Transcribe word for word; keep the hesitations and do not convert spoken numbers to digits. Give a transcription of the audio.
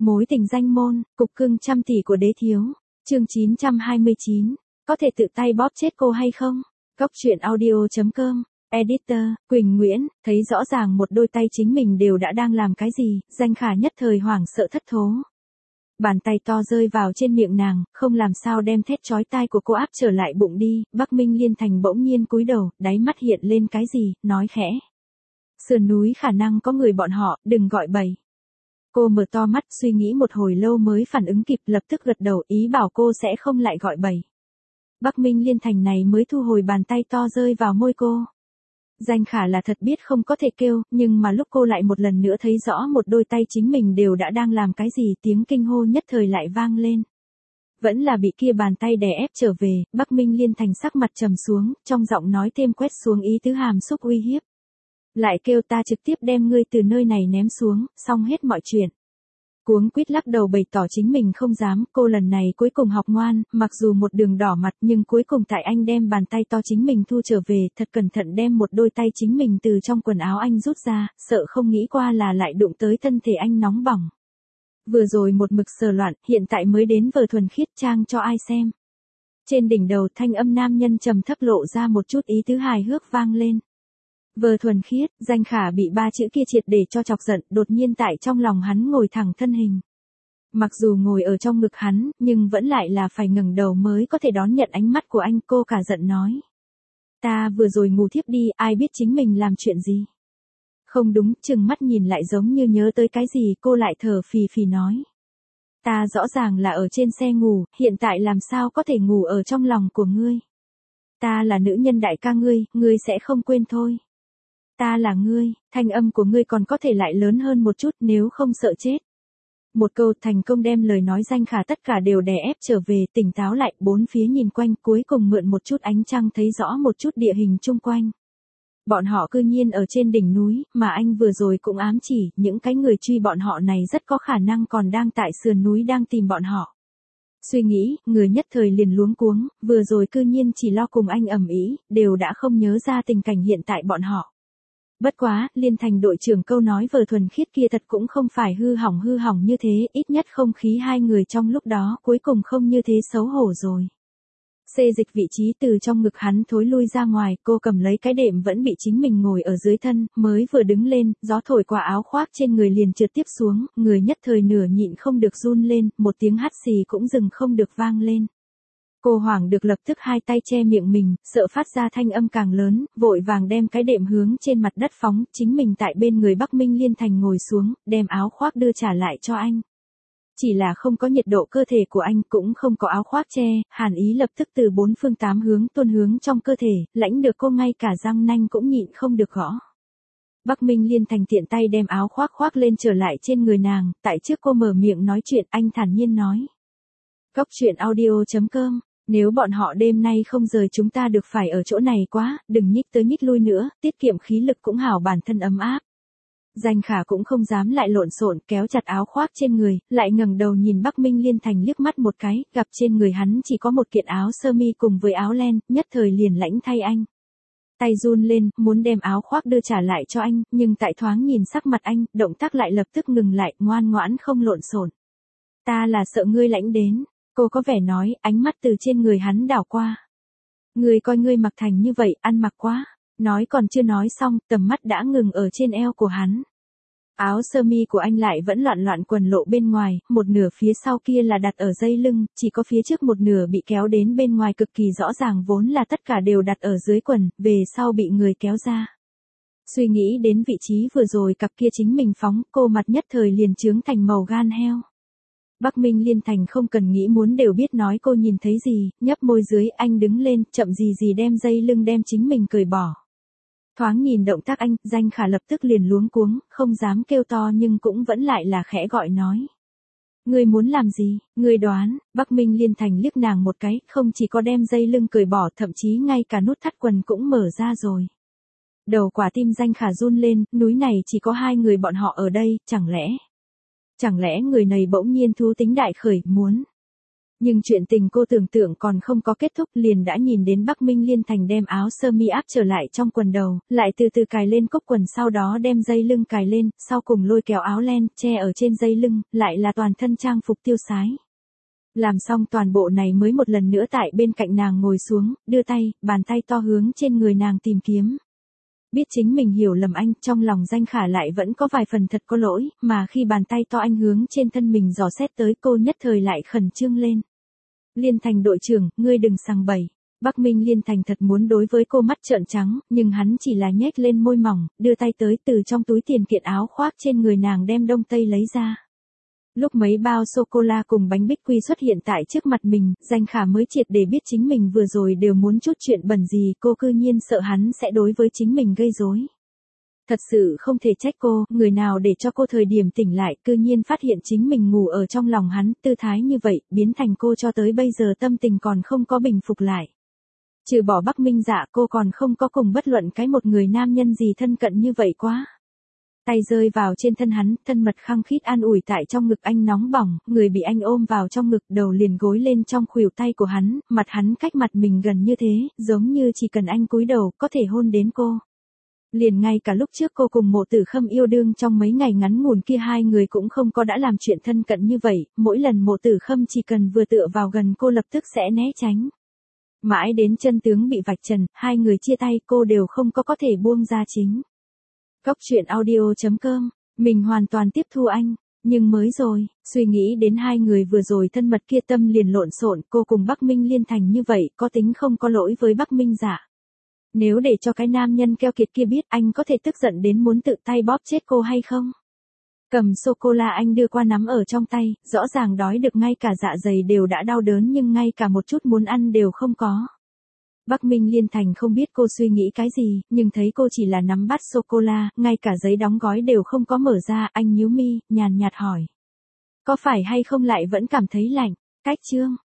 Mối tình danh môn, cục cưng trăm tỷ của đế thiếu. Chương chín trăm hai mươi chín. Có thể tự tay bóp chết cô hay không? Góc truyện audio chấm com. Editor, Quỳnh Nguyễn, thấy rõ ràng một đôi tay chính mình đều đã đang làm cái gì, Danh Khả nhất thời hoảng sợ thất thố. Bàn tay to rơi vào trên miệng nàng, không làm sao đem thét chói tai của cô áp trở lại bụng đi, Bắc Minh Liên Thành bỗng nhiên cúi đầu, đáy mắt hiện lên cái gì, nói khẽ. Sườn núi khả năng có người bọn họ, đừng gọi bậy. Cô mở to mắt suy nghĩ một hồi lâu mới phản ứng kịp, lập tức gật đầu ý bảo cô sẽ không lại gọi bậy. Bắc Minh Liên Thành này mới thu hồi bàn tay to rơi vào môi cô. Danh Khả là thật biết không có thể kêu, nhưng mà lúc cô lại một lần nữa thấy rõ một đôi tay chính mình đều đã đang làm cái gì, tiếng kinh hô nhất thời lại vang lên. Vẫn là bị kia bàn tay đè ép trở về, Bắc Minh Liên Thành sắc mặt trầm xuống, trong giọng nói thêm quét xuống ý tứ hàm xúc uy hiếp. Lại kêu ta trực tiếp đem ngươi từ nơi này ném xuống, xong hết mọi chuyện. Cuống quýt lắc đầu bày tỏ chính mình không dám, cô lần này cuối cùng học ngoan, mặc dù một đường đỏ mặt nhưng cuối cùng tại anh đem bàn tay to chính mình thu trở về, thật cẩn thận đem một đôi tay chính mình từ trong quần áo anh rút ra, sợ không nghĩ qua là lại đụng tới thân thể anh nóng bỏng. Vừa rồi một mực sờ loạn, hiện tại mới đến vờ thuần khiết trang cho ai xem. Trên đỉnh đầu thanh âm nam nhân trầm thấp lộ ra một chút ý tứ hài hước vang lên. Vờ thuần khiết, Danh Khả bị ba chữ kia triệt để cho chọc giận, đột nhiên tại trong lòng hắn ngồi thẳng thân hình. Mặc dù ngồi ở trong ngực hắn, nhưng vẫn lại là phải ngẩng đầu mới có thể đón nhận ánh mắt của anh, cô cả giận nói. Ta vừa rồi ngủ thiếp đi, ai biết chính mình làm chuyện gì. Không đúng, chừng mắt nhìn lại giống như nhớ tới cái gì, cô lại thở phì phì nói. Ta rõ ràng là ở trên xe ngủ, hiện tại làm sao có thể ngủ ở trong lòng của ngươi. Ta là nữ nhân đại ca ngươi, ngươi sẽ không quên thôi. Ta là ngươi, thanh âm của ngươi còn có thể lại lớn hơn một chút nếu không sợ chết. Một câu thành công đem lời nói Danh Khả tất cả đều đè ép trở về, tỉnh táo lại, bốn phía nhìn quanh, cuối cùng mượn một chút ánh trăng thấy rõ một chút địa hình chung quanh. Bọn họ cư nhiên ở trên đỉnh núi, mà anh vừa rồi cũng ám chỉ, những cái người truy bọn họ này rất có khả năng còn đang tại sườn núi đang tìm bọn họ. Suy nghĩ, người nhất thời liền luống cuống, vừa rồi cư nhiên chỉ lo cùng anh ầm ĩ, đều đã không nhớ ra tình cảnh hiện tại bọn họ. Bất quá, Liên Thành đội trưởng câu nói vờ thuần khiết kia thật cũng không phải hư hỏng hư hỏng như thế, ít nhất không khí hai người trong lúc đó cuối cùng không như thế xấu hổ rồi. Xê dịch vị trí từ trong ngực hắn thối lui ra ngoài, cô cầm lấy cái đệm vẫn bị chính mình ngồi ở dưới thân, mới vừa đứng lên, gió thổi qua áo khoác trên người liền trượt tiếp xuống, người nhất thời nửa nhịn không được run lên, một tiếng hắt xì cũng dừng không được vang lên. Cô hoảng được lập tức hai tay che miệng mình, sợ phát ra thanh âm càng lớn, vội vàng đem cái đệm hướng trên mặt đất phóng, chính mình tại bên người Bắc Minh Liên Thành ngồi xuống, đem áo khoác đưa trả lại cho anh. Chỉ là không có nhiệt độ cơ thể của anh, cũng không có áo khoác che, hàn ý lập tức từ bốn phương tám hướng tuôn hướng trong cơ thể, lãnh được cô ngay cả răng nanh cũng nhịn không được gõ. Bắc Minh Liên Thành tiện tay đem áo khoác khoác lên trở lại trên người nàng, tại trước cô mở miệng nói chuyện, anh thản nhiên nói. Góc truyện audio chấm com. Nếu bọn họ đêm nay không rời chúng ta được phải ở chỗ này quá, đừng nhích tới nhích lui nữa, tiết kiệm khí lực cũng hảo bản thân ấm áp. Danh Khả cũng không dám lại lộn xộn, kéo chặt áo khoác trên người, lại ngẩng đầu nhìn Bắc Minh Liên Thành liếc mắt một cái, gặp trên người hắn chỉ có một kiện áo sơ mi cùng với áo len, nhất thời liền lãnh thay anh. Tay run lên, muốn đem áo khoác đưa trả lại cho anh, nhưng tại thoáng nhìn sắc mặt anh, động tác lại lập tức ngừng lại, ngoan ngoãn không lộn xộn. Ta là sợ ngươi lãnh đến. Cô có vẻ nói, ánh mắt từ trên người hắn đảo qua. Người coi ngươi mặc thành như vậy, ăn mặc quá. Nói còn chưa nói xong, tầm mắt đã ngừng ở trên eo của hắn. Áo sơ mi của anh lại vẫn loạn loạn quần lộ bên ngoài, một nửa phía sau kia là đặt ở dây lưng, chỉ có phía trước một nửa bị kéo đến bên ngoài cực kỳ rõ ràng, vốn là tất cả đều đặt ở dưới quần, về sau bị người kéo ra. Suy nghĩ đến vị trí vừa rồi cặp kia chính mình phóng, cô mặt nhất thời liền trướng thành màu gan heo. Bắc Minh Liên Thành không cần nghĩ muốn đều biết nói cô nhìn thấy gì, nhấp môi dưới, anh đứng lên, chậm gì gì đem dây lưng đem chính mình cởi bỏ. Thoáng nhìn động tác anh, Danh Khả lập tức liền luống cuống, không dám kêu to nhưng cũng vẫn lại là khẽ gọi nói. Ngươi muốn làm gì, ngươi đoán, Bắc Minh Liên Thành liếc nàng một cái, không chỉ có đem dây lưng cởi bỏ, thậm chí ngay cả nút thắt quần cũng mở ra rồi. Đầu quả tim Danh Khả run lên, núi này chỉ có hai người bọn họ ở đây, chẳng lẽ... Chẳng lẽ người này bỗng nhiên thú tính đại khởi, muốn. Nhưng chuyện tình cô tưởng tượng còn không có kết thúc liền đã nhìn đến Bắc Minh Liên Thành đem áo sơ mi áp trở lại trong quần đầu, lại từ từ cài lên cúc quần sau đó đem dây lưng cài lên, sau cùng lôi kéo áo len, che ở trên dây lưng, lại là toàn thân trang phục tiêu sái. Làm xong toàn bộ này mới một lần nữa tại bên cạnh nàng ngồi xuống, đưa tay, bàn tay to hướng trên người nàng tìm kiếm. Biết chính mình hiểu lầm anh, trong lòng Danh Khả lại vẫn có vài phần thật có lỗi, mà khi bàn tay to anh hướng trên thân mình dò xét tới cô nhất thời lại khẩn trương lên. Liên Thành đội trưởng, ngươi đừng sằng bậy. Bắc Minh Liên Thành thật muốn đối với cô mắt trợn trắng, nhưng hắn chỉ là nhếch lên môi mỏng, đưa tay tới từ trong túi tiền kiện áo khoác trên người nàng đem đông tây lấy ra. Lúc mấy bao sô-cô-la cùng bánh bích quy xuất hiện tại trước mặt mình, Danh Khả mới triệt để biết chính mình vừa rồi đều muốn chút chuyện bẩn gì, cô cư nhiên sợ hắn sẽ đối với chính mình gây rối. Thật sự không thể trách cô, người nào để cho cô thời điểm tỉnh lại cư nhiên phát hiện chính mình ngủ ở trong lòng hắn, tư thái như vậy, biến thành cô cho tới bây giờ tâm tình còn không có bình phục lại. Trừ bỏ Bắc Minh Dạ cô còn không có cùng bất luận cái một người nam nhân gì thân cận như vậy quá. Tay rơi vào trên thân hắn, thân mật khăng khít an ủi tại trong ngực anh nóng bỏng, người bị anh ôm vào trong ngực đầu liền gối lên trong khuỷu tay của hắn, mặt hắn cách mặt mình gần như thế, giống như chỉ cần anh cúi đầu có thể hôn đến cô. Liền ngay cả lúc trước cô cùng Mộ Tử Khâm yêu đương trong mấy ngày ngắn ngủn kia hai người cũng không có đã làm chuyện thân cận như vậy, mỗi lần Mộ Tử Khâm chỉ cần vừa tựa vào gần cô lập tức sẽ né tránh. Mãi đến chân tướng bị vạch trần, hai người chia tay cô đều không có có thể buông ra chính. Góc truyện audio chấm com, mình hoàn toàn tiếp thu anh, nhưng mới rồi, suy nghĩ đến hai người vừa rồi thân mật kia tâm liền lộn xộn, cô cùng Bắc Minh Liên Thành như vậy, có tính không có lỗi với Bắc Minh Dạ. Nếu để cho cái nam nhân keo kiệt kia biết anh có thể tức giận đến muốn tự tay bóp chết cô hay không? Cầm sô-cô-la anh đưa qua nắm ở trong tay, rõ ràng đói được ngay cả dạ dày đều đã đau đớn nhưng ngay cả một chút muốn ăn đều không có. Bắc Minh Liên Thành không biết cô suy nghĩ cái gì, nhưng thấy cô chỉ là nắm bát sô-cô-la, ngay cả giấy đóng gói đều không có mở ra, anh nhíu mi, nhàn nhạt hỏi. Có phải hay không lại vẫn cảm thấy lạnh? Cách chương.